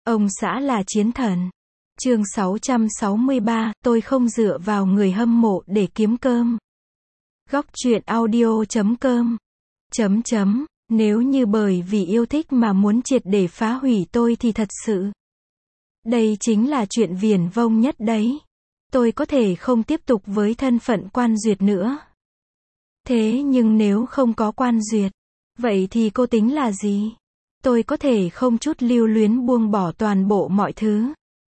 Ông xã là chiến thần. Chương 663, tôi không dựa vào người hâm mộ để kiếm cơm. Góc truyện audio.com. Nếu như bởi vì yêu thích mà muốn triệt để phá hủy tôi thì thật sự. Đây chính là chuyện viển vông nhất đấy. Tôi có thể không tiếp tục với thân phận Quan Duyệt nữa. Thế nhưng nếu không có Quan Duyệt, vậy thì cô tính là gì? Tôi có thể không chút lưu luyến buông bỏ toàn bộ mọi thứ.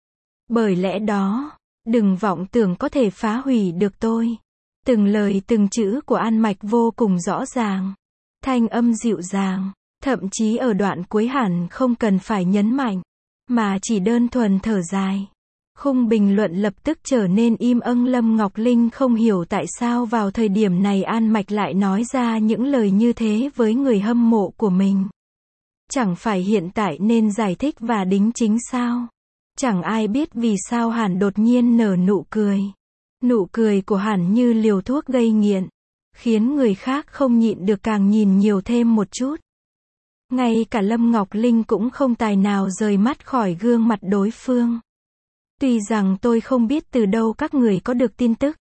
Bởi lẽ đó, đừng vọng tưởng có thể phá hủy được tôi. Từng lời từng chữ của An Mạch vô cùng rõ ràng. Thanh âm dịu dàng, thậm chí ở đoạn cuối hẳn không cần phải nhấn mạnh, mà chỉ đơn thuần thở dài. Khung bình luận lập tức trở nên im ắng. Lâm Ngọc Linh không hiểu tại sao vào thời điểm này An Mạch lại nói ra những lời như thế với người hâm mộ của mình. Chẳng phải hiện tại nên giải thích và đính chính sao? Chẳng ai biết vì sao Hàn đột nhiên nở nụ cười. Nụ cười của Hàn như liều thuốc gây nghiện, khiến người khác không nhịn được càng nhìn nhiều thêm một chút. Ngay cả Lâm Ngọc Linh cũng không tài nào rời mắt khỏi gương mặt đối phương. Tuy rằng tôi không biết từ đâu các người có được tin tức,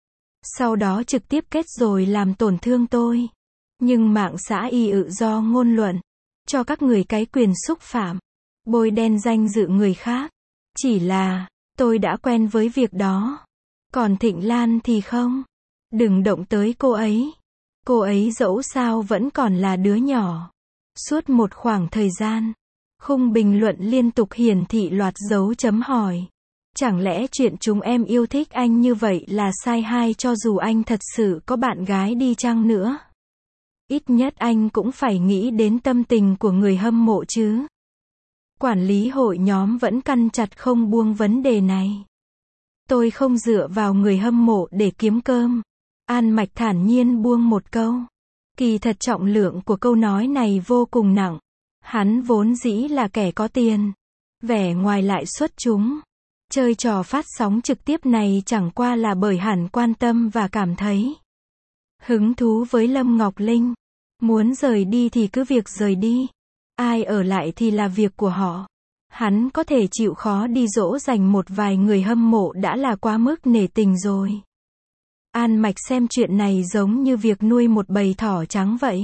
sau đó trực tiếp kết rồi làm tổn thương tôi. Nhưng mạng xã y do ngôn luận, cho các người cái quyền xúc phạm, bôi đen danh dự người khác. Chỉ là, tôi đã quen với việc đó. Còn Thịnh Lan thì không. Đừng động tới cô ấy. Cô ấy dẫu sao vẫn còn là đứa nhỏ. Suốt một khoảng thời gian, khung bình luận liên tục hiển thị loạt dấu chấm hỏi. Chẳng lẽ chuyện chúng em yêu thích anh như vậy là sai hay cho dù anh thật sự có bạn gái đi chăng nữa? Ít nhất anh cũng phải nghĩ đến tâm tình của người hâm mộ chứ. Quản lý hội nhóm vẫn căn chặt không buông vấn đề này. Tôi không dựa vào người hâm mộ để kiếm cơm. An Mạch thản nhiên buông một câu. Kỳ thật trọng lượng của câu nói này vô cùng nặng. Hắn vốn dĩ là kẻ có tiền, vẻ ngoài lại xuất chúng. Chơi trò phát sóng trực tiếp này chẳng qua là bởi hắn quan tâm và cảm thấy hứng thú với Lâm Ngọc Linh. Muốn rời đi thì cứ việc rời đi. Ai ở lại thì là việc của họ. Hắn có thể chịu khó đi dỗ dành một vài người hâm mộ đã là quá mức nể tình rồi. An Mạch xem chuyện này giống như việc nuôi một bầy thỏ trắng vậy.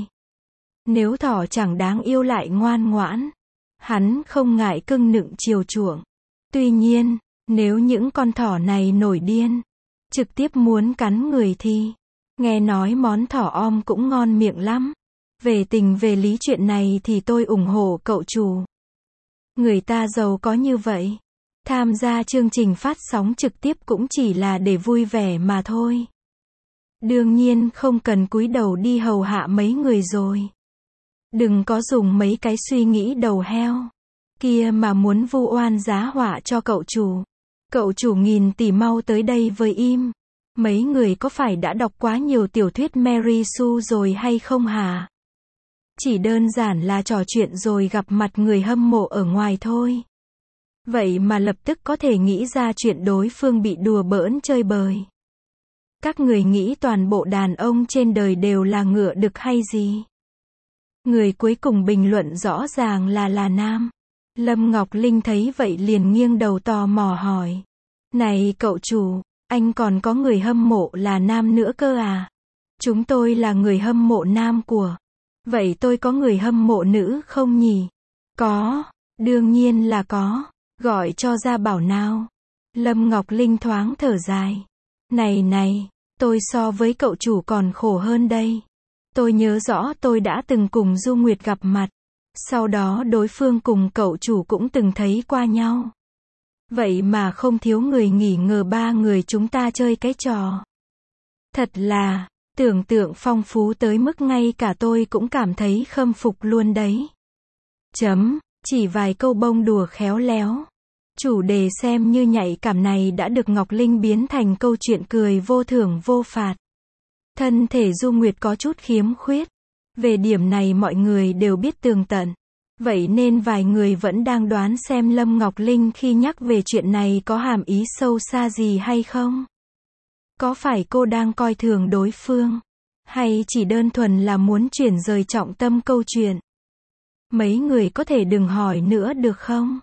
Nếu thỏ chẳng đáng yêu lại ngoan ngoãn, hắn không ngại cưng nựng chiều chuộng. Tuy nhiên, nếu những con thỏ này nổi điên, trực tiếp muốn cắn người thì, nghe nói món thỏ om cũng ngon miệng lắm. Về tình về lý chuyện này thì tôi ủng hộ cậu chủ. Người ta giàu có như vậy, tham gia chương trình phát sóng trực tiếp cũng chỉ là để vui vẻ mà thôi. Đương nhiên không cần cúi đầu đi hầu hạ mấy người rồi. Đừng có dùng mấy cái suy nghĩ đầu heo kia mà muốn vu oan giá họa cho cậu chủ. Cậu chủ nghìn tỷ mau tới đây với im. Mấy người có phải đã đọc quá nhiều tiểu thuyết Mary Sue rồi hay không hả? Chỉ đơn giản là trò chuyện rồi gặp mặt người hâm mộ ở ngoài thôi. Vậy mà lập tức có thể nghĩ ra chuyện đối phương bị đùa bỡn chơi bời. Các người nghĩ toàn bộ đàn ông trên đời đều là ngựa đực hay gì? Người cuối cùng bình luận rõ ràng là nam. Lâm Ngọc Linh thấy vậy liền nghiêng đầu tò mò hỏi. Này cậu chủ, anh còn có người hâm mộ là nam nữa cơ à? Chúng tôi là người hâm mộ nam của. Vậy tôi có người hâm mộ nữ không nhỉ? Có, đương nhiên là có. Gọi cho ra bảo nào. Lâm Ngọc Linh thoáng thở dài. Này, tôi so với cậu chủ còn khổ hơn đây. Tôi nhớ rõ tôi đã từng cùng Du Nguyệt gặp mặt. Sau đó đối phương cùng cậu chủ cũng từng thấy qua nhau. Vậy mà không thiếu người nghi ngờ ba người chúng ta chơi cái trò. Thật là, tưởng tượng phong phú tới mức ngay cả tôi cũng cảm thấy khâm phục luôn đấy. Chỉ vài câu bông đùa khéo léo. Chủ đề xem như nhạy cảm này đã được Ngọc Linh biến thành câu chuyện cười vô thưởng vô phạt. Thân thể Du Nguyệt có chút khiếm khuyết. Về điểm này mọi người đều biết tường tận. Vậy nên vài người vẫn đang đoán xem Lâm Ngọc Linh khi nhắc về chuyện này có hàm ý sâu xa gì hay không? Có phải cô đang coi thường đối phương? Hay chỉ đơn thuần là muốn chuyển rời trọng tâm câu chuyện? Mấy người có thể đừng hỏi nữa được không?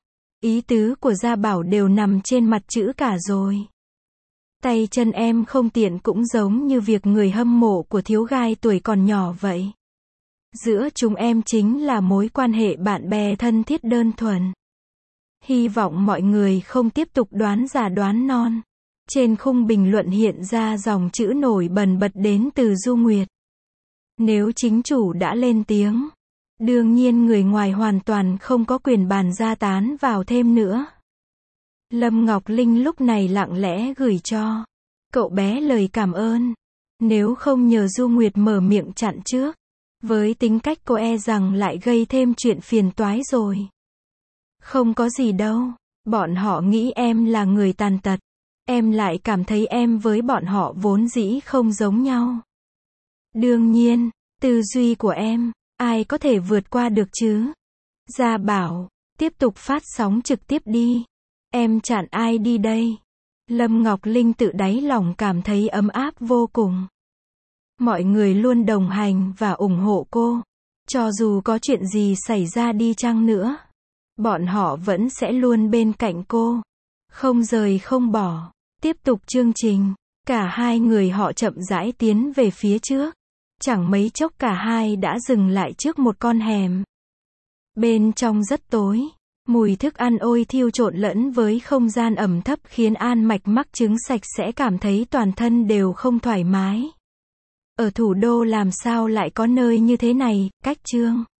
Ý tứ của Gia Bảo đều nằm trên mặt chữ cả rồi. Tay chân em không tiện cũng giống như việc người hâm mộ của thiếu gai tuổi còn nhỏ vậy. Giữa chúng em chính là mối quan hệ bạn bè thân thiết đơn thuần. Hy vọng mọi người không tiếp tục đoán già đoán non. Trên khung bình luận hiện ra dòng chữ nổi bần bật đến từ Du Nguyệt. Nếu chính chủ đã lên tiếng, đương nhiên người ngoài hoàn toàn không có quyền bàn ra tán vào thêm nữa. Lâm Ngọc Linh lúc này lặng lẽ gửi cho cậu bé lời cảm ơn. Nếu không nhờ Du Nguyệt mở miệng chặn trước, với tính cách cô e rằng lại gây thêm chuyện phiền toái rồi. Không có gì đâu, bọn họ nghĩ em là người tàn tật. Em lại cảm thấy em với bọn họ vốn dĩ không giống nhau. Đương nhiên, tư duy của em, ai có thể vượt qua được chứ? Gia Bảo, tiếp tục phát sóng trực tiếp đi. Em chặn ai đi đây? Lâm Ngọc Linh tự đáy lòng cảm thấy ấm áp vô cùng. Mọi người luôn đồng hành và ủng hộ cô. Cho dù có chuyện gì xảy ra đi chăng nữa, bọn họ vẫn sẽ luôn bên cạnh cô. Không rời không bỏ. Tiếp tục chương trình. Cả hai người họ chậm rãi tiến về phía trước. Chẳng mấy chốc cả hai đã dừng lại trước một con hẻm. Bên trong rất tối. Mùi thức ăn ôi thiêu trộn lẫn với không gian ẩm thấp khiến An Mạch mắc chứng sạch sẽ cảm thấy toàn thân đều không thoải mái. Ở thủ đô làm sao lại có nơi như thế này, cách chương.